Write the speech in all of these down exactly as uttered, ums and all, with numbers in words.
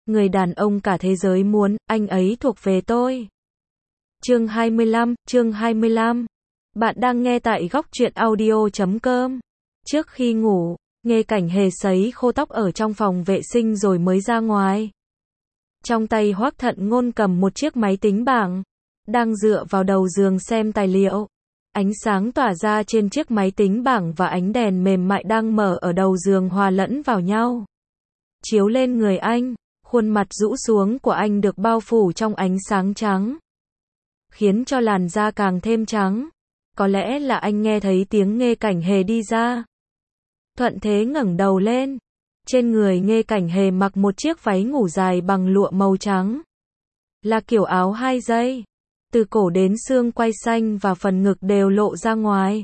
người đàn ông cả thế giới muốn, anh ấy thuộc về tôi. Chương hai mươi lăm, chương hai mươi lăm. Bạn đang nghe tại góc truyện audio chấm com. Trước khi ngủ, Nghê Cảnh Hề sấy khô tóc ở trong phòng vệ sinh rồi mới ra ngoài. Trong tay Hoắc Thận Ngôn cầm một chiếc máy tính bảng, đang dựa vào đầu giường xem tài liệu. Ánh sáng tỏa ra trên chiếc máy tính bảng và ánh đèn mềm mại đang mở ở đầu giường hòa lẫn vào nhau, chiếu lên người anh. Khuôn mặt rũ xuống của anh được bao phủ trong ánh sáng trắng, khiến cho làn da càng thêm trắng. Có lẽ là anh nghe thấy tiếng Nghê Cảnh Hề đi ra. Thuận thế ngẩng đầu lên. Trên người Nghê Cảnh Hề mặc một chiếc váy ngủ dài bằng lụa màu trắng, là kiểu áo hai dây, từ cổ đến xương quai xanh và phần ngực đều lộ ra ngoài.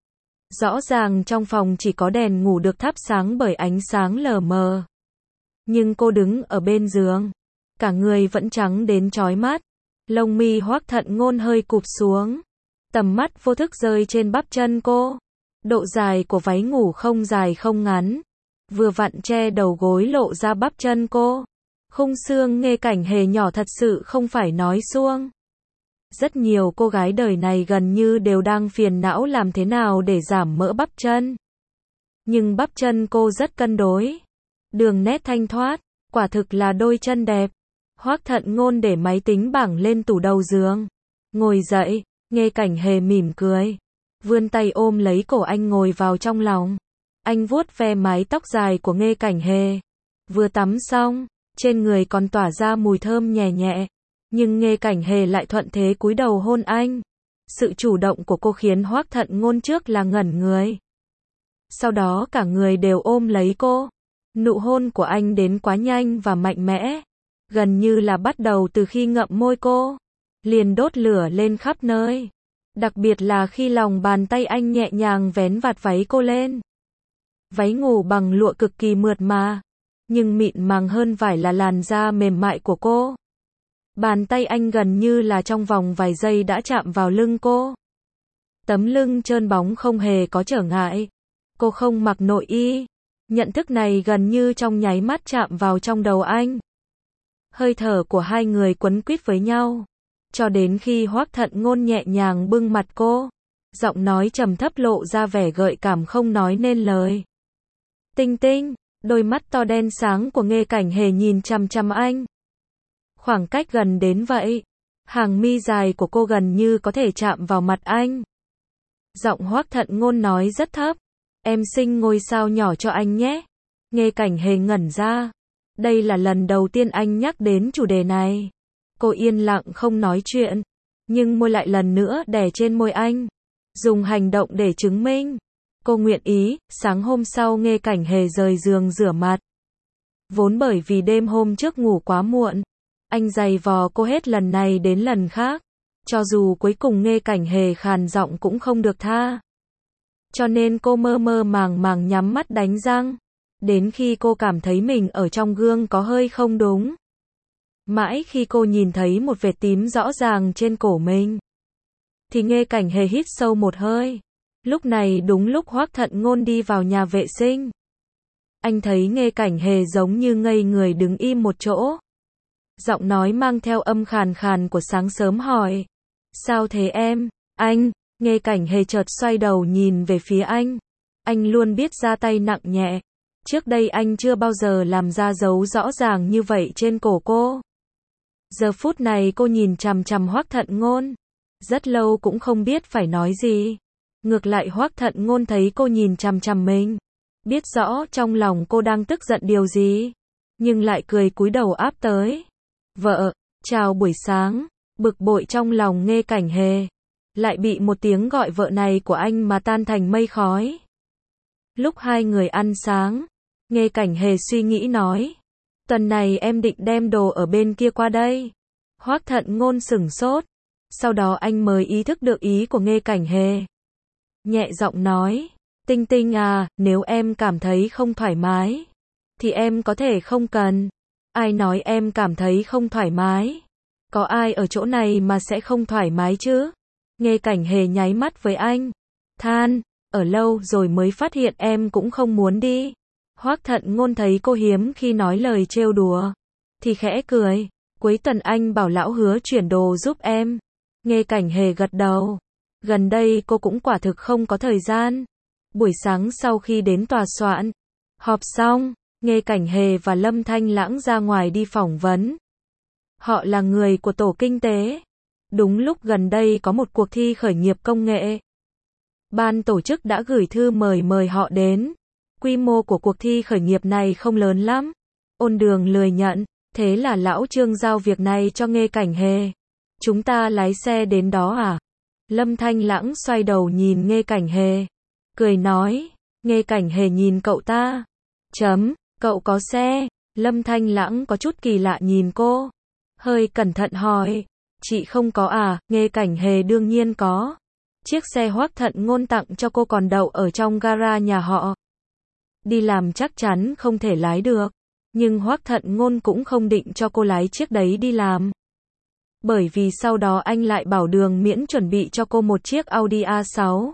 Rõ ràng trong phòng chỉ có đèn ngủ được thắp sáng bởi ánh sáng lờ mờ. Nhưng cô đứng ở bên giường, cả người vẫn trắng đến chói mắt. Lông mi Hoắc Thận Ngôn hơi cụp xuống, tầm mắt vô thức rơi trên bắp chân cô. Độ dài của váy ngủ không dài không ngắn, vừa vặn che đầu gối lộ ra bắp chân cô. Khung xương Nghê Cảnh Hề nhỏ thật sự không phải nói suông. Rất nhiều cô gái đời này gần như đều đang phiền não làm thế nào để giảm mỡ bắp chân. Nhưng bắp chân cô rất cân đối, đường nét thanh thoát, quả thực là đôi chân đẹp. Hoắc Thận Ngôn để máy tính bảng lên tủ đầu giường, ngồi dậy. Nghê Cảnh Hề mỉm cười, vươn tay ôm lấy cổ anh ngồi vào trong lòng. Anh vuốt ve mái tóc dài của Nghê Cảnh Hề. Vừa tắm xong, trên người còn tỏa ra mùi thơm nhẹ nhẹ, nhưng Nghê Cảnh Hề lại thuận thế cúi đầu hôn anh. Sự chủ động của cô khiến Hoắc Thận Ngôn trước là ngẩn người, sau đó cả người đều ôm lấy cô. Nụ hôn của anh đến quá nhanh và mạnh mẽ, gần như là bắt đầu từ khi ngậm môi cô, liền đốt lửa lên khắp nơi. Đặc biệt là khi lòng bàn tay anh nhẹ nhàng vén vạt váy cô lên. Váy ngủ bằng lụa cực kỳ mượt mà, nhưng mịn màng hơn vải là làn da mềm mại của cô. Bàn tay anh gần như là trong vòng vài giây đã chạm vào lưng cô. Tấm lưng trơn bóng không hề có trở ngại. Cô không mặc nội y. Nhận thức này gần như trong nháy mắt chạm vào trong đầu anh. Hơi thở của hai người quấn quýt với nhau, cho đến khi Hoắc Thận Ngôn nhẹ nhàng bưng mặt cô, giọng nói trầm thấp lộ ra vẻ gợi cảm không nói nên lời. Tinh Tinh, đôi mắt to đen sáng của Nghê Cảnh Hề nhìn chằm chằm anh. Khoảng cách gần đến vậy, hàng mi dài của cô gần như có thể chạm vào mặt anh. Giọng Hoắc Thận Ngôn nói rất thấp, em sinh ngôi sao nhỏ cho anh nhé. Nghê Cảnh Hề ngẩn ra. Đây là lần đầu tiên anh nhắc đến chủ đề này. Cô yên lặng không nói chuyện, nhưng môi lại lần nữa đè trên môi anh, dùng hành động để chứng minh cô nguyện ý. Sáng hôm sau Nghê Cảnh Hề rời giường rửa mặt. Vốn bởi vì đêm hôm trước ngủ quá muộn, anh giày vò cô hết lần này đến lần khác. Cho dù cuối cùng Nghê Cảnh Hề khàn giọng cũng không được tha. Cho nên cô mơ mơ màng màng nhắm mắt đánh răng, đến khi cô cảm thấy mình ở trong gương có hơi không đúng. Mãi khi cô nhìn thấy một vệt tím rõ ràng trên cổ mình, thì Nghê Cảnh Hề hít sâu một hơi. Lúc này đúng lúc Hoắc Thận Ngôn đi vào nhà vệ sinh. Anh thấy Nghê Cảnh Hề giống như ngây người đứng im một chỗ. Giọng nói mang theo âm khàn khàn của sáng sớm hỏi: sao thế em? Anh, Nghê Cảnh Hề chợt xoay đầu nhìn về phía anh. Anh luôn biết ra tay nặng nhẹ. Trước đây anh chưa bao giờ làm ra dấu rõ ràng như vậy trên cổ cô. Giờ phút này cô nhìn chằm chằm Hoắc Thận Ngôn, rất lâu cũng không biết phải nói gì. Ngược lại Hoắc Thận Ngôn thấy cô nhìn chằm chằm mình, biết rõ trong lòng cô đang tức giận điều gì, nhưng lại cười cúi đầu áp tới. Vợ, chào buổi sáng. Bực bội trong lòng Nghê Cảnh Hề, lại bị một tiếng gọi vợ này của anh mà tan thành mây khói. Lúc hai người ăn sáng, Nghê Cảnh Hề suy nghĩ nói: tuần này em định đem đồ ở bên kia qua đây. Hoắc Thận Ngôn sửng sốt, sau đó anh mới ý thức được ý của Nghê Cảnh Hề. Nhẹ giọng nói: Tinh Tinh à, nếu em cảm thấy không thoải mái, thì em có thể không cần. Ai nói em cảm thấy không thoải mái? Có ai ở chỗ này mà sẽ không thoải mái chứ? Nghê Cảnh Hề nháy mắt với anh, than: ở lâu rồi mới phát hiện em cũng không muốn đi. Hoắc Thận Ngôn thấy cô hiếm khi nói lời trêu đùa, thì khẽ cười. Cuối tuần anh bảo lão Hứa chuyển đồ giúp em. Nghe Cảnh Hề gật đầu. Gần đây cô cũng quả thực không có thời gian. Buổi sáng sau khi đến tòa soạn, họp xong, Nghe Cảnh Hề và Lâm Thanh Lãng ra ngoài đi phỏng vấn. Họ là người của tổ kinh tế. Đúng lúc gần đây có một cuộc thi khởi nghiệp công nghệ. Ban tổ chức đã gửi thư mời mời họ đến. Quy mô của cuộc thi khởi nghiệp này không lớn lắm. Ôn Đường lười nhận, thế là lão Trương giao việc này cho Nghe Cảnh Hề. Chúng ta lái xe đến đó à? Lâm Thanh Lãng xoay đầu nhìn Nghe Cảnh Hề, cười nói. Nghe Cảnh Hề nhìn cậu ta. Chấm, cậu có xe? Lâm Thanh Lãng có chút kỳ lạ nhìn cô. Hơi cẩn thận hỏi. Chị không có à? Nghe Cảnh Hề đương nhiên có. Chiếc xe Hoắc Thận Ngôn tặng cho cô còn đậu ở trong gara nhà họ. Đi làm chắc chắn không thể lái được. Nhưng Hoắc Thận Ngôn cũng không định cho cô lái chiếc đấy đi làm. Bởi vì sau đó anh lại bảo Đường miễn chuẩn bị cho cô một chiếc Audi a sáu.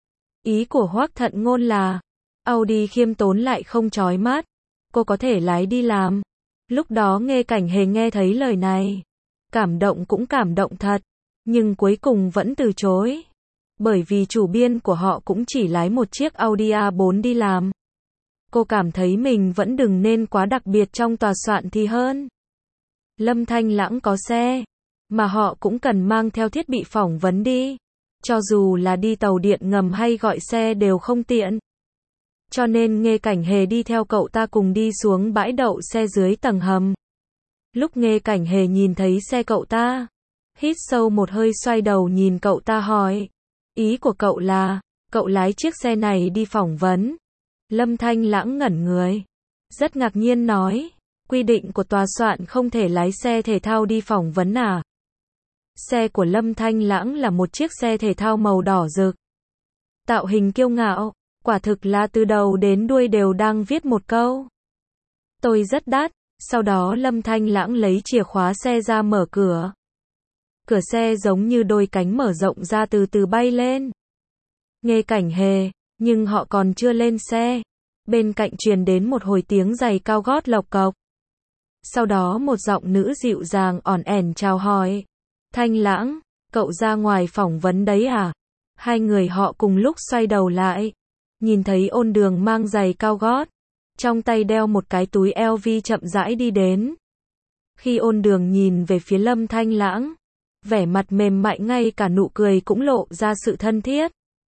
Ý của Hoắc Thận Ngôn là, Audi khiêm tốn lại không chói mắt. Cô có thể lái đi làm. Lúc đó Nghe Cảnh Hề nghe thấy lời này. Cảm động cũng cảm động thật. Nhưng cuối cùng vẫn từ chối. Bởi vì chủ biên của họ cũng chỉ lái một chiếc Audi a bốn đi làm. Cô cảm thấy mình vẫn đừng nên quá đặc biệt trong tòa soạn thì hơn. Lâm Thanh Lãng có xe, mà họ cũng cần mang theo thiết bị phỏng vấn đi. Cho dù là đi tàu điện ngầm hay gọi xe đều không tiện. Cho nên Nghe Cảnh Hề đi theo cậu ta cùng đi xuống bãi đậu xe dưới tầng hầm. Lúc Nghe Cảnh Hề nhìn thấy xe cậu ta, hít sâu một hơi xoay đầu nhìn cậu ta hỏi. Ý của cậu là, cậu lái chiếc xe này đi phỏng vấn. Lâm Thanh Lãng ngẩn người. Rất ngạc nhiên nói. Quy định của tòa soạn không thể lái xe thể thao đi phỏng vấn à? Xe của Lâm Thanh Lãng là một chiếc xe thể thao màu đỏ rực. Tạo hình kiêu ngạo. Quả thực là từ đầu đến đuôi đều đang viết một câu. Tôi rất đắt. Sau đó Lâm Thanh Lãng lấy chìa khóa xe ra mở cửa. Cửa xe giống như đôi cánh mở rộng ra từ từ bay lên. Nghe Cảnh Hề, nhưng họ còn chưa lên xe. Bên cạnh truyền đến một hồi tiếng giày cao gót lộc cộc. Sau đó một giọng nữ dịu dàng ỏn ẻn chào hỏi. Thanh Lãng, cậu ra ngoài phỏng vấn đấy à? Hai người họ cùng lúc xoay đầu lại. Nhìn thấy Ôn Đường mang giày cao gót. Trong tay đeo một cái túi eo vi chậm rãi đi đến. Khi Ôn Đường nhìn về phía Lâm Thanh Lãng, vẻ mặt mềm mại ngay cả nụ cười cũng lộ ra sự thân thiết.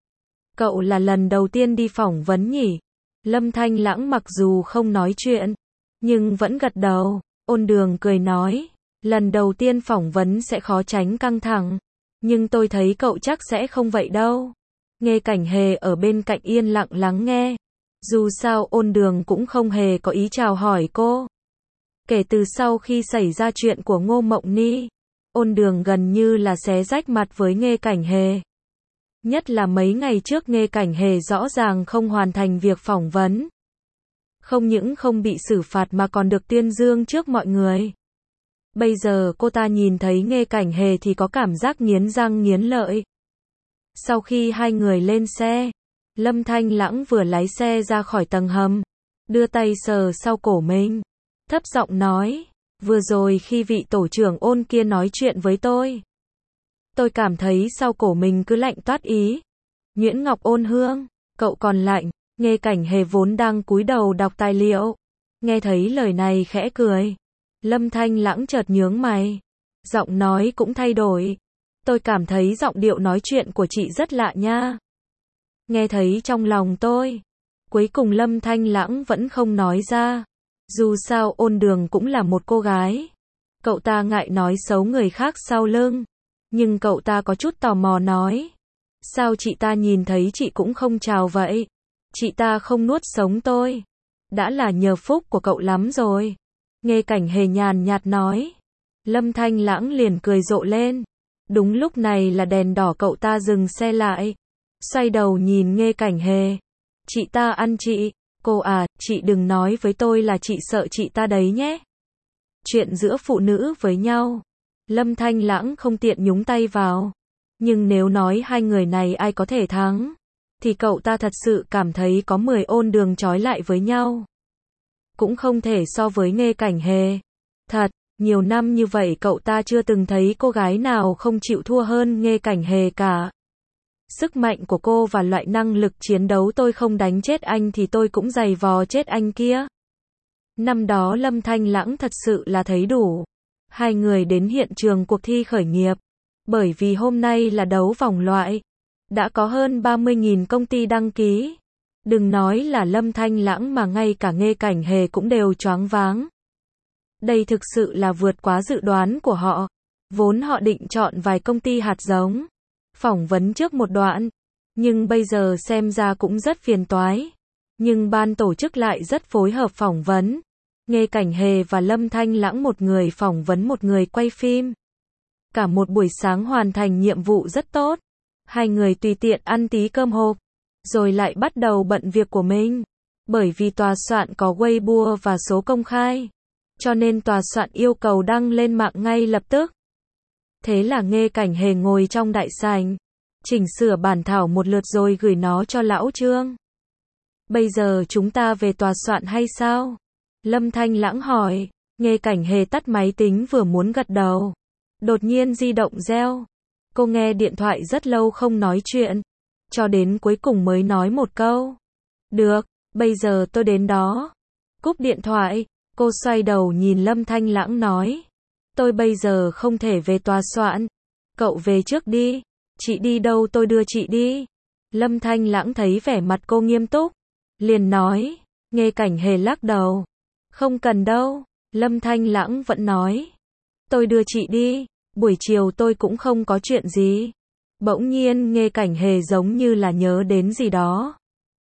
Cậu là lần đầu tiên đi phỏng vấn nhỉ? Lâm Thanh Lãng mặc dù không nói chuyện, nhưng vẫn gật đầu. Ôn Đường cười nói, lần đầu tiên phỏng vấn sẽ khó tránh căng thẳng, nhưng tôi thấy cậu chắc sẽ không vậy đâu. Nghe Cảnh Hề ở bên cạnh yên lặng lắng nghe. Dù sao Ôn Đường cũng không hề có ý chào hỏi cô. Kể từ sau khi xảy ra chuyện của Ngô Mộng Ni, Ôn Đường gần như là xé rách mặt với Nghe Cảnh Hề. Nhất là mấy ngày trước Nghe Cảnh Hề rõ ràng không hoàn thành việc phỏng vấn. Không những không bị xử phạt mà còn được tuyên dương trước mọi người. Bây giờ cô ta nhìn thấy Nghe Cảnh Hề thì có cảm giác nghiến răng nghiến lợi. Sau khi hai người lên xe, Lâm Thanh Lãng vừa lái xe ra khỏi tầng hầm, đưa tay sờ sau cổ mình, thấp giọng nói, vừa rồi khi vị tổ trưởng Ôn kia nói chuyện với tôi, tôi cảm thấy sau cổ mình cứ lạnh toát ý. Nguyễn Ngọc Ôn Hương, cậu còn lạnh. Nghe Cảnh Hề vốn đang cúi đầu đọc tài liệu, nghe thấy lời này khẽ cười. Lâm Thanh Lãng chợt nhướng mày, giọng nói cũng thay đổi. Tôi cảm thấy giọng điệu nói chuyện của chị rất lạ nha. Nghe thấy trong lòng tôi. Cuối cùng Lâm Thanh Lãng vẫn không nói ra. Dù sao Ôn Đường cũng là một cô gái. Cậu ta ngại nói xấu người khác sau lưng. Nhưng cậu ta có chút tò mò nói. Sao chị ta nhìn thấy chị cũng không chào vậy? Chị ta không nuốt sống tôi. Đã là nhờ phúc của cậu lắm rồi. Nghe Cảnh Hề nhàn nhạt nói. Lâm Thanh Lãng liền cười rộ lên. Đúng lúc này là đèn đỏ, cậu ta dừng xe lại. Xoay đầu nhìn Nghe Cảnh Hề. Chị ta ăn chị. Cô à, chị đừng nói với tôi là chị sợ chị ta đấy nhé. Chuyện giữa phụ nữ với nhau. Lâm Thanh Lãng không tiện nhúng tay vào. Nhưng nếu nói hai người này ai có thể thắng, thì cậu ta thật sự cảm thấy có mười Ôn Đường trói lại với nhau. Cũng không thể so với Nghe Cảnh Hề. Thật, nhiều năm như vậy cậu ta chưa từng thấy cô gái nào không chịu thua hơn Nghê Cảnh Hề cả. Sức mạnh của cô và loại năng lực chiến đấu tôi không đánh chết anh thì tôi cũng giày vò chết anh kia. Năm đó Lâm Thanh Lãng thật sự là thấy đủ. Hai người đến hiện trường cuộc thi khởi nghiệp. Bởi vì hôm nay là đấu vòng loại. Đã có hơn ba mươi nghìn công ty đăng ký. Đừng nói là Lâm Thanh Lãng mà ngay cả Nghê Cảnh Hề cũng đều choáng váng. Đây thực sự là vượt quá dự đoán của họ. Vốn họ định chọn vài công ty hạt giống. Phỏng vấn trước một đoạn. Nhưng bây giờ xem ra cũng rất phiền toái. Nhưng ban tổ chức lại rất phối hợp phỏng vấn. Nghê Cảnh Hề và Lâm Thanh Lãng một người phỏng vấn một người quay phim. Cả một buổi sáng hoàn thành nhiệm vụ rất tốt. Hai người tùy tiện ăn tí cơm hộp. Rồi lại bắt đầu bận việc của mình. Bởi vì tòa soạn có Weibo và số công khai. Cho nên tòa soạn yêu cầu đăng lên mạng ngay lập tức. Thế là Nghê Cảnh Hề ngồi trong đại sảnh. Chỉnh sửa bản thảo một lượt rồi gửi nó cho lão Trương. Bây giờ chúng ta về tòa soạn hay sao? Lâm Thanh Lãng hỏi. Nghê Cảnh Hề tắt máy tính vừa muốn gật đầu. Đột nhiên di động reo. Cô nghe điện thoại rất lâu không nói chuyện. Cho đến cuối cùng mới nói một câu. Được, bây giờ tôi đến đó. Cúp điện thoại, cô xoay đầu nhìn Lâm Thanh Lãng nói. Tôi bây giờ không thể về tòa soạn. Cậu về trước đi. Chị đi đâu tôi đưa chị đi. Lâm Thanh Lãng thấy vẻ mặt cô nghiêm túc. Liền nói. Nghê Cảnh Hề lắc đầu. Không cần đâu. Lâm Thanh Lãng vẫn nói. Tôi đưa chị đi. Buổi chiều tôi cũng không có chuyện gì. Bỗng nhiên Nghê Cảnh Hề giống như là nhớ đến gì đó.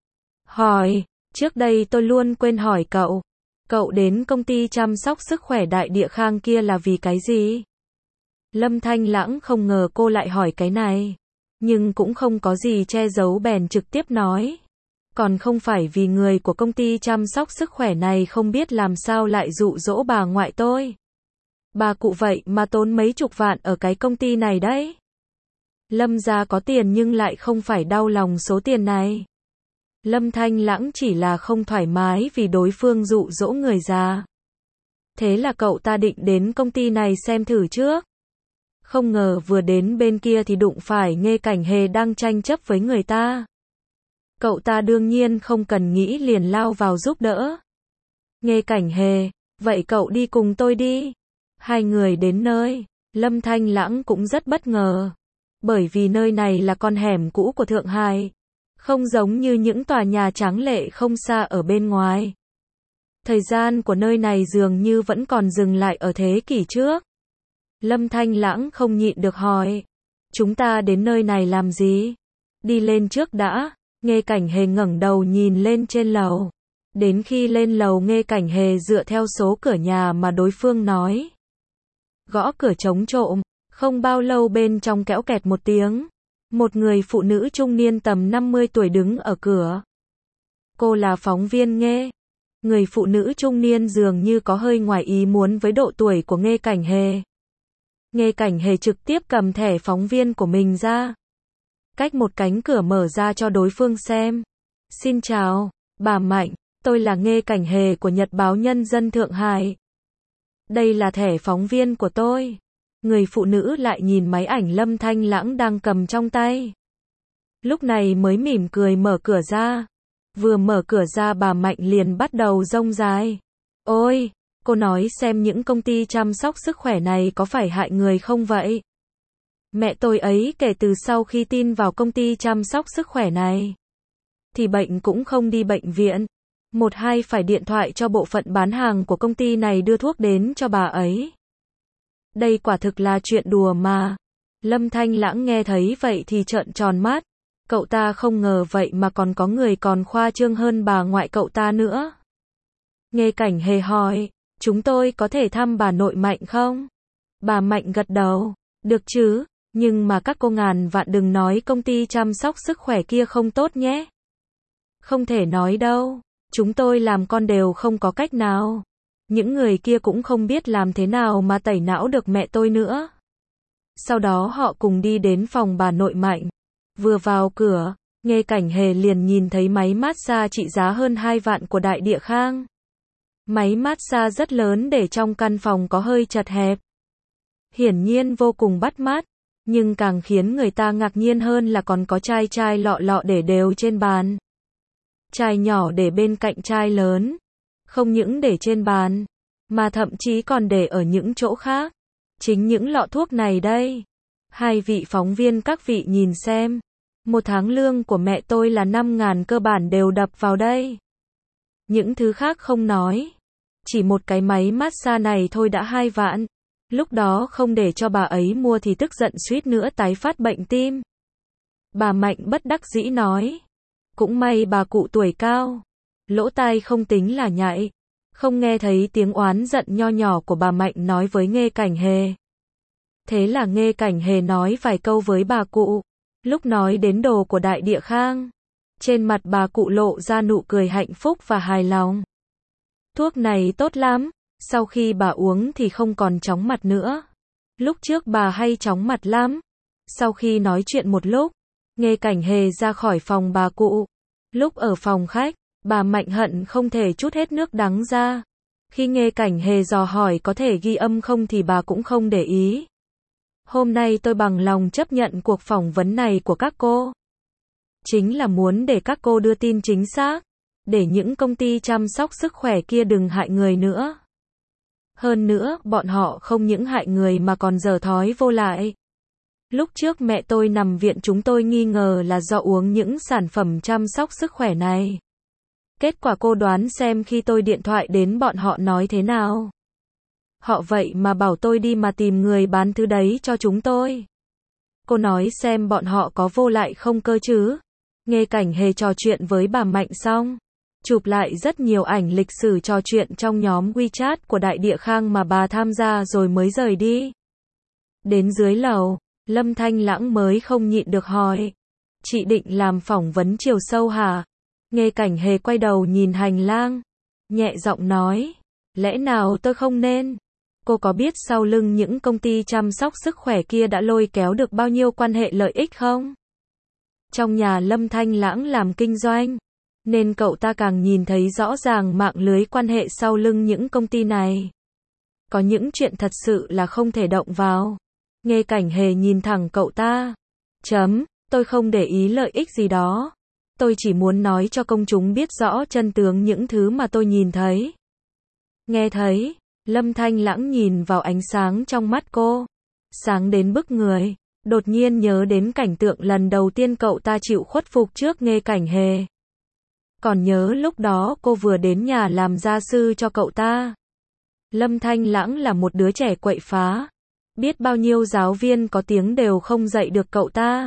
Hỏi. Trước đây tôi luôn quên hỏi cậu. Cậu đến công ty chăm sóc sức khỏe Đại Địa Khang kia là vì cái gì? Lâm Thanh Lãng không ngờ cô lại hỏi cái này. Nhưng cũng không có gì che giấu bèn trực tiếp nói. Còn không phải vì người của công ty chăm sóc sức khỏe này không biết làm sao lại dụ dỗ bà ngoại tôi. Bà cụ vậy mà tốn mấy chục vạn ở cái công ty này đấy. Lâm gia có tiền nhưng lại không phải đau lòng số tiền này. Lâm Thanh Lãng chỉ là không thoải mái vì đối phương dụ dỗ người già. Thế là cậu ta định đến công ty này xem thử trước. Không ngờ vừa đến bên kia thì đụng phải Nghê Cảnh Hề đang tranh chấp với người ta. Cậu ta đương nhiên không cần nghĩ liền lao vào giúp đỡ. Nghê Cảnh Hề, vậy cậu đi cùng tôi đi. Hai người đến nơi, Lâm Thanh Lãng cũng rất bất ngờ. Bởi vì nơi này là con hẻm cũ của Thượng Hải. Không giống như những tòa nhà tráng lệ không xa ở bên ngoài. Thời gian của nơi này dường như vẫn còn dừng lại ở thế kỷ trước. Lâm Thanh Lãng không nhịn được hỏi. Chúng ta đến nơi này làm gì? Đi lên trước đã. Nghê Cảnh Hề ngẩng đầu nhìn lên trên lầu. Đến khi lên lầu Nghê Cảnh Hề dựa theo số cửa nhà mà đối phương nói. Gõ cửa trống trộm. Không bao lâu bên trong kéo kẹt một tiếng. Một người phụ nữ trung niên tầm năm mươi tuổi đứng ở cửa. Cô là phóng viên Nghê. Người phụ nữ trung niên dường như có hơi ngoài ý muốn với độ tuổi của Nghê Cảnh Hề. Nghê Cảnh Hề trực tiếp cầm thẻ phóng viên của mình ra. Cách một cánh cửa mở ra cho đối phương xem. Xin chào, bà Mạnh, tôi là Nghê Cảnh Hề của Nhật báo Nhân dân Thượng Hải. Đây là thẻ phóng viên của tôi. Người phụ nữ lại nhìn máy ảnh Lâm Thanh Lãng đang cầm trong tay. Lúc này mới mỉm cười mở cửa ra. Vừa mở cửa ra bà Mạnh liền bắt đầu rông dài. Ôi, cô nói xem những công ty chăm sóc sức khỏe này có phải hại người không vậy? Mẹ tôi ấy kể từ sau khi tin vào công ty chăm sóc sức khỏe này. Thì bệnh cũng không đi bệnh viện. Một hai phải điện thoại cho bộ phận bán hàng của công ty này đưa thuốc đến cho bà ấy. Đây quả thực là chuyện đùa mà. Lâm Thanh Lãng nghe thấy vậy thì trợn tròn mắt. Cậu ta không ngờ vậy mà còn có người còn khoa trương hơn bà ngoại cậu ta nữa. Nghê Cảnh Hề hỏi, chúng tôi có thể thăm bà nội Mạnh không? Bà Mạnh gật đầu, được chứ, nhưng mà các cô ngàn vạn đừng nói công ty chăm sóc sức khỏe kia không tốt nhé. Không thể nói đâu, chúng tôi làm con đều không có cách nào. Những người kia cũng không biết làm thế nào mà tẩy não được mẹ tôi nữa. Sau đó họ cùng đi đến phòng bà nội Mạnh. Vừa vào cửa, Nghê Cảnh Hề liền nhìn thấy máy massage trị giá hơn hai vạn của Đại Địa Khang. Máy massage rất lớn để trong căn phòng có hơi chật hẹp. Hiển nhiên vô cùng bắt mắt, nhưng càng khiến người ta ngạc nhiên hơn là còn có chai chai lọ lọ để đều trên bàn. Chai nhỏ để bên cạnh chai lớn, không những để trên bàn, mà thậm chí còn để ở những chỗ khác. Chính những lọ thuốc này đây. Hai vị phóng viên các vị nhìn xem. Một tháng lương của mẹ tôi là năm ngàn cơ bản đều đập vào đây. Những thứ khác không nói. Chỉ một cái máy massage này thôi đã hai vạn. Lúc đó không để cho bà ấy mua thì tức giận suýt nữa tái phát bệnh tim. Bà Mạnh bất đắc dĩ nói. Cũng may bà cụ tuổi cao. Lỗ tai không tính là nhạy. Không nghe thấy tiếng oán giận nho nhỏ của bà Mạnh nói với Nghê Cảnh Hề. Thế là Nghê Cảnh Hề nói vài câu với bà cụ. Lúc nói đến đồ của Đại Địa Khang, trên mặt bà cụ lộ ra nụ cười hạnh phúc và hài lòng. Thuốc này tốt lắm, sau khi bà uống thì không còn chóng mặt nữa. Lúc trước bà hay chóng mặt lắm. Sau khi nói chuyện một lúc, Nghê Cảnh Hề ra khỏi phòng bà cụ. Lúc ở phòng khách, bà Mạnh hận không thể trút hết nước đắng ra. Khi Nghê Cảnh Hề dò hỏi có thể ghi âm không thì bà cũng không để ý. Hôm nay tôi bằng lòng chấp nhận cuộc phỏng vấn này của các cô. Chính là muốn để các cô đưa tin chính xác, để những công ty chăm sóc sức khỏe kia đừng hại người nữa. Hơn nữa, bọn họ không những hại người mà còn dở thói vô lại. Lúc trước mẹ tôi nằm viện chúng tôi nghi ngờ là do uống những sản phẩm chăm sóc sức khỏe này. Kết quả cô đoán xem khi tôi điện thoại đến bọn họ nói thế nào. Họ vậy mà bảo tôi đi mà tìm người bán thứ đấy cho chúng tôi. Cô nói xem bọn họ có vô lại không cơ chứ. Nghê Cảnh Hề trò chuyện với bà Mạnh xong, chụp lại rất nhiều ảnh lịch sử trò chuyện trong nhóm WeChat của Đại Địa Khang mà bà tham gia rồi mới rời đi. Đến dưới lầu, Lâm Thanh Lãng mới không nhịn được hỏi. Chị định làm phỏng vấn chiều sâu hả? Nghê Cảnh Hề quay đầu nhìn hành lang, nhẹ giọng nói. Lẽ nào tôi không nên? Cô có biết sau lưng những công ty chăm sóc sức khỏe kia đã lôi kéo được bao nhiêu quan hệ lợi ích không? Trong nhà Lâm Thanh Lãng làm kinh doanh, nên cậu ta càng nhìn thấy rõ ràng mạng lưới quan hệ sau lưng những công ty này. Có những chuyện thật sự là không thể động vào. Nghê Cảnh Hề nhìn thẳng cậu ta. Chấm, tôi không để ý lợi ích gì đó. Tôi chỉ muốn nói cho công chúng biết rõ chân tướng những thứ mà tôi nhìn thấy. Nghe thấy, Lâm Thanh Lãng nhìn vào ánh sáng trong mắt cô. Sáng đến bức người. Đột nhiên nhớ đến cảnh tượng lần đầu tiên cậu ta chịu khuất phục trước Nghê Cảnh Hề. Còn nhớ lúc đó cô vừa đến nhà làm gia sư cho cậu ta. Lâm Thanh Lãng là một đứa trẻ quậy phá. Biết bao nhiêu giáo viên có tiếng đều không dạy được cậu ta.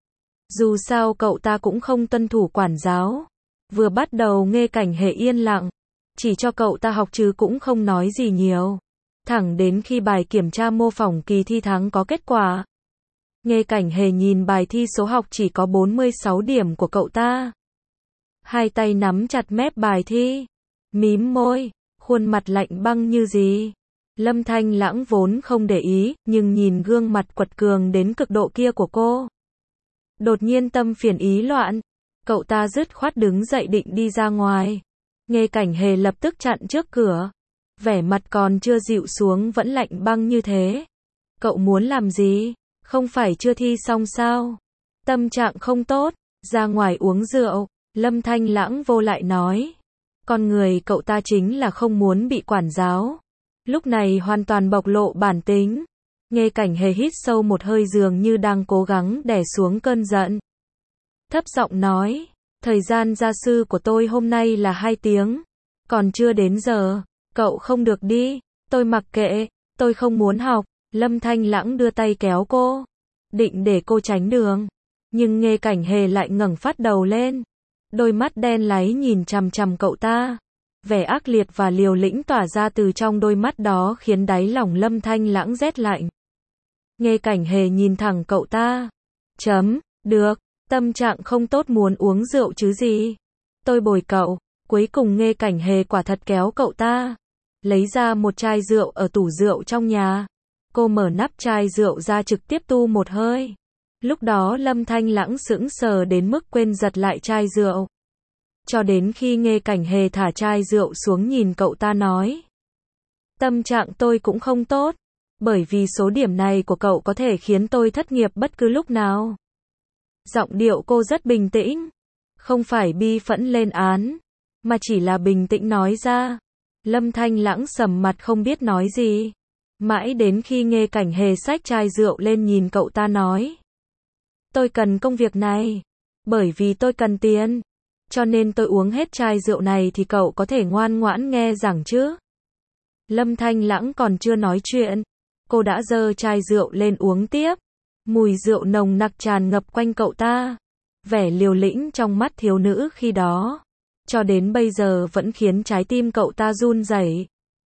Dù sao cậu ta cũng không tuân thủ quản giáo. Vừa bắt đầu Nghê Cảnh Hề yên lặng. Chỉ cho cậu ta học chứ cũng không nói gì nhiều. Thẳng đến khi bài kiểm tra mô phỏng kỳ thi tháng có kết quả. Nghê Cảnh Hề nhìn bài thi số học chỉ có bốn mươi sáu điểm của cậu ta. Hai tay nắm chặt mép bài thi. Mím môi, khuôn mặt lạnh băng như gì. Lâm Thanh Lãng vốn không để ý, nhưng nhìn gương mặt quật cường đến cực độ kia của cô. Đột nhiên tâm phiền ý loạn. Cậu ta dứt khoát đứng dậy định đi ra ngoài. Nghê Cảnh Hề lập tức chặn trước cửa. Vẻ mặt còn chưa dịu xuống vẫn lạnh băng như thế. Cậu muốn làm gì? Không phải chưa thi xong sao? Tâm trạng không tốt, ra ngoài uống rượu. Lâm Thanh Lãng vô lại nói. Con người cậu ta chính là không muốn bị quản giáo. Lúc này hoàn toàn bộc lộ bản tính. Nghê Cảnh Hề hít sâu một hơi dường như đang cố gắng đè xuống cơn giận. Thấp giọng nói. Thời gian gia sư của tôi hôm nay là hai tiếng. Còn chưa đến giờ. Cậu không được đi. Tôi mặc kệ. Tôi không muốn học. Lâm Thanh Lãng đưa tay kéo cô. Định để cô tránh đường. Nhưng Nghê Cảnh Hề lại ngẩng phát đầu lên. Đôi mắt đen láy nhìn chằm chằm cậu ta. Vẻ ác liệt và liều lĩnh tỏa ra từ trong đôi mắt đó khiến đáy lòng Lâm Thanh Lãng rét lạnh. Nghê Cảnh Hề nhìn thẳng cậu ta. Chấm, được, tâm trạng không tốt muốn uống rượu chứ gì. Tôi bồi cậu. Cuối cùng Nghê Cảnh Hề quả thật kéo cậu ta. Lấy ra một chai rượu ở tủ rượu trong nhà. Cô mở nắp chai rượu ra trực tiếp tu một hơi. Lúc đó Lâm Thanh Lãng sững sờ đến mức quên giật lại chai rượu. cho đến khi Nghê Cảnh Hề thả chai rượu xuống nhìn cậu ta nói. Tâm trạng tôi cũng không tốt, bởi vì số điểm này của cậu có thể khiến tôi thất nghiệp bất cứ lúc nào. Giọng điệu cô rất bình tĩnh, không phải bi phẫn lên án, mà chỉ là bình tĩnh nói ra. Lâm Thanh Lãng sầm mặt không biết nói gì. Mãi đến khi Nghê Cảnh Hề xách chai rượu lên nhìn cậu ta nói. Tôi cần công việc này, bởi vì tôi cần tiền, cho nên tôi uống hết chai rượu này thì cậu có thể ngoan ngoãn nghe giảng chứ. Lâm Thanh Lãng còn chưa nói chuyện, cô đã giơ chai rượu lên uống tiếp. Mùi rượu nồng nặc tràn ngập quanh cậu ta. Vẻ liều lĩnh trong mắt thiếu nữ khi đó, cho đến bây giờ vẫn khiến trái tim cậu ta run rẩy.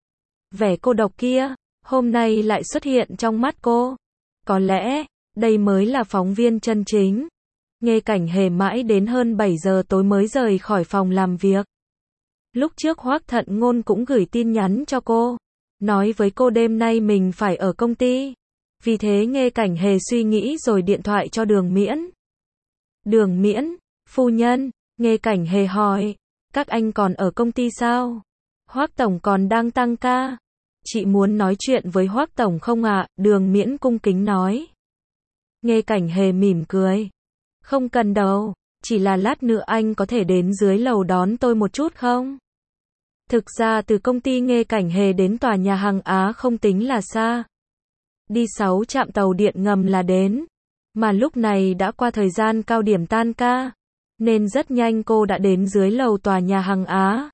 Vẻ cô độc kia, hôm nay lại xuất hiện trong mắt cô. Có lẽ, đây mới là phóng viên chân chính. Nghê Cảnh Hề mãi đến hơn bảy giờ tối mới rời khỏi phòng làm việc. Lúc trước Hoắc Thận Ngôn cũng gửi tin nhắn cho cô, nói với cô đêm nay mình phải ở công ty. Vì thế Nghê Cảnh Hề suy nghĩ rồi điện thoại cho Đường Miễn. Đường Miễn, phu nhân, Nghê Cảnh Hề hỏi, các anh còn ở công ty sao? Hoắc tổng còn đang tăng ca. Chị muốn nói chuyện với Hoắc tổng không ạ? Đường Miễn cung kính nói. Nghê Cảnh Hề mỉm cười. Không cần đâu, chỉ là lát nữa anh có thể đến dưới lầu đón tôi một chút không? Thực ra từ công ty Nghê Cảnh Hề đến tòa nhà Hằng Á không tính là xa. Đi sáu trạm tàu điện ngầm là đến. Mà lúc này đã qua thời gian cao điểm tan ca, nên rất nhanh cô đã đến dưới lầu tòa nhà Hằng Á.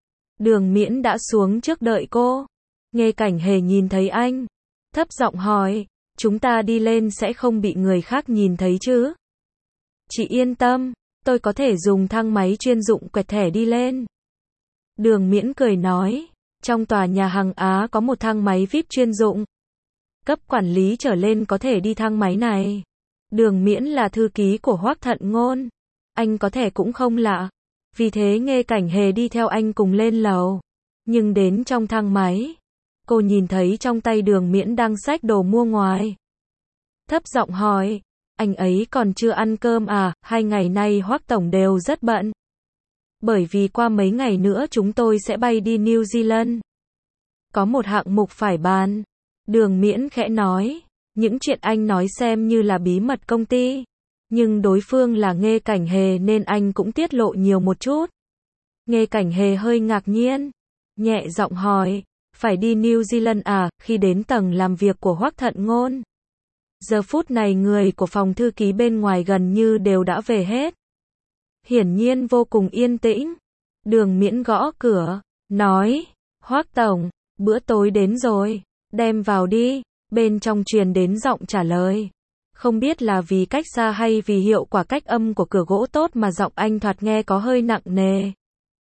Đường Miễn đã xuống trước đợi cô. Nghê Cảnh Hề nhìn thấy anh, thấp giọng hỏi, chúng ta đi lên sẽ không bị người khác nhìn thấy chứ? Chị yên tâm, tôi có thể dùng thang máy chuyên dụng quẹt thẻ đi lên. Đường Miễn cười nói, trong tòa nhà Hằng Á có một thang máy vi ai pi chuyên dụng. Cấp quản lý trở lên có thể đi thang máy này. Đường Miễn là thư ký của Hoắc Thận Ngôn. Anh có thể cũng không lạ. Vì thế Nghê Cảnh Hề đi theo anh cùng lên lầu. Nhưng đến trong thang máy, cô nhìn thấy trong tay Đường Miễn đang xách đồ mua ngoài. Thấp giọng hỏi, anh ấy còn chưa ăn cơm à? Hai ngày nay Hoắc tổng đều rất bận. Bởi vì qua mấy ngày nữa chúng tôi sẽ bay đi New Zealand. Có một hạng mục phải bàn. Đường Miễn khẽ nói, những chuyện anh nói xem như là bí mật công ty. Nhưng đối phương là Nghê Cảnh Hề nên anh cũng tiết lộ nhiều một chút. Nghê Cảnh Hề hơi ngạc nhiên, nhẹ giọng hỏi, phải đi New Zealand à? Khi đến tầng làm việc của Hoắc Thận Ngôn, giờ phút này người của phòng thư ký bên ngoài gần như đều đã về hết. Hiển nhiên vô cùng yên tĩnh. Đường Miễn gõ cửa, nói, Hoắc tổng, bữa tối đến rồi, đem vào đi. Bên trong truyền đến giọng trả lời. Không biết là vì cách xa hay vì hiệu quả cách âm của cửa gỗ tốt mà giọng anh thoạt nghe có hơi nặng nề.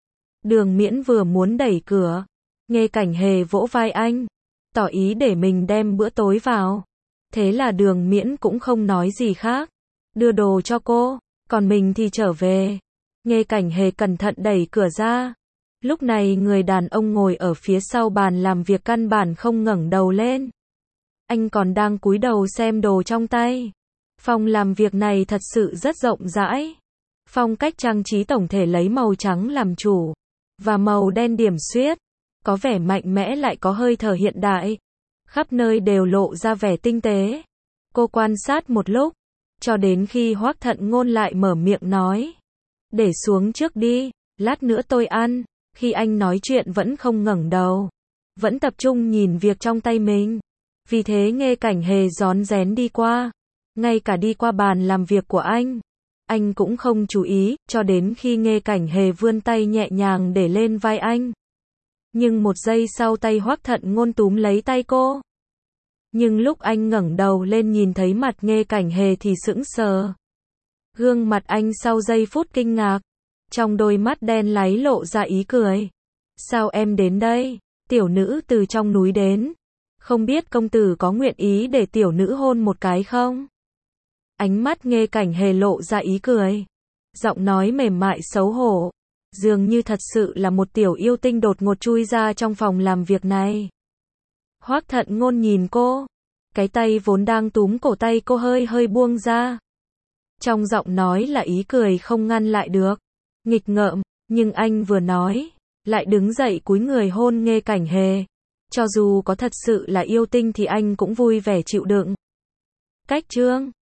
Đường Miễn vừa muốn đẩy cửa, Nghê Cảnh Hề vỗ vai anh, tỏ ý để mình đem bữa tối vào. Thế là Đường Miễn cũng không nói gì khác, đưa đồ cho cô, còn mình thì trở về. Nghê Cảnh Hề cẩn thận đẩy cửa ra. Lúc này người đàn ông ngồi ở phía sau bàn làm việc căn bản không ngẩng đầu lên. Anh còn đang cúi đầu xem đồ trong tay. Phòng làm việc này thật sự rất rộng rãi. Phong cách trang trí tổng thể lấy màu trắng làm chủ, và màu đen điểm xuyết, có vẻ mạnh mẽ lại có hơi thở hiện đại. Khắp nơi đều lộ ra vẻ tinh tế. Cô quan sát một lúc, cho đến khi Hoắc Thận Ngôn lại mở miệng nói. Để xuống trước đi, lát nữa tôi ăn. Khi anh nói chuyện vẫn không ngẩng đầu, vẫn tập trung nhìn việc trong tay mình. Vì thế Nghê Cảnh Hề rón rén đi qua. Ngay cả đi qua bàn làm việc của anh, anh cũng không chú ý, cho đến khi Nghê Cảnh Hề vươn tay nhẹ nhàng để lên vai anh. Nhưng một giây sau tay Hoắc Thận Ngôn túm lấy tay cô. Nhưng lúc anh ngẩng đầu lên nhìn thấy mặt Nghê Cảnh Hề thì sững sờ. Gương mặt anh sau giây phút kinh ngạc, trong đôi mắt đen láy lộ ra ý cười. Sao em đến đây? Tiểu nữ từ trong núi đến. Không biết công tử có nguyện ý để tiểu nữ hôn một cái không? Ánh mắt Nghê Cảnh Hề lộ ra ý cười. Giọng nói mềm mại xấu hổ. Dường như thật sự là một tiểu yêu tinh đột ngột chui ra trong phòng làm việc này. Hoắc Thận Ngôn nhìn cô. Cái tay vốn đang túm cổ tay cô hơi hơi buông ra. Trong giọng nói là ý cười không ngăn lại được. Nghịch ngợm, Nhưng anh vừa nói, lại đứng dậy cúi người hôn Nghê Cảnh Hề. Cho dù có thật sự là yêu tinh thì anh cũng vui vẻ chịu đựng. Cách chương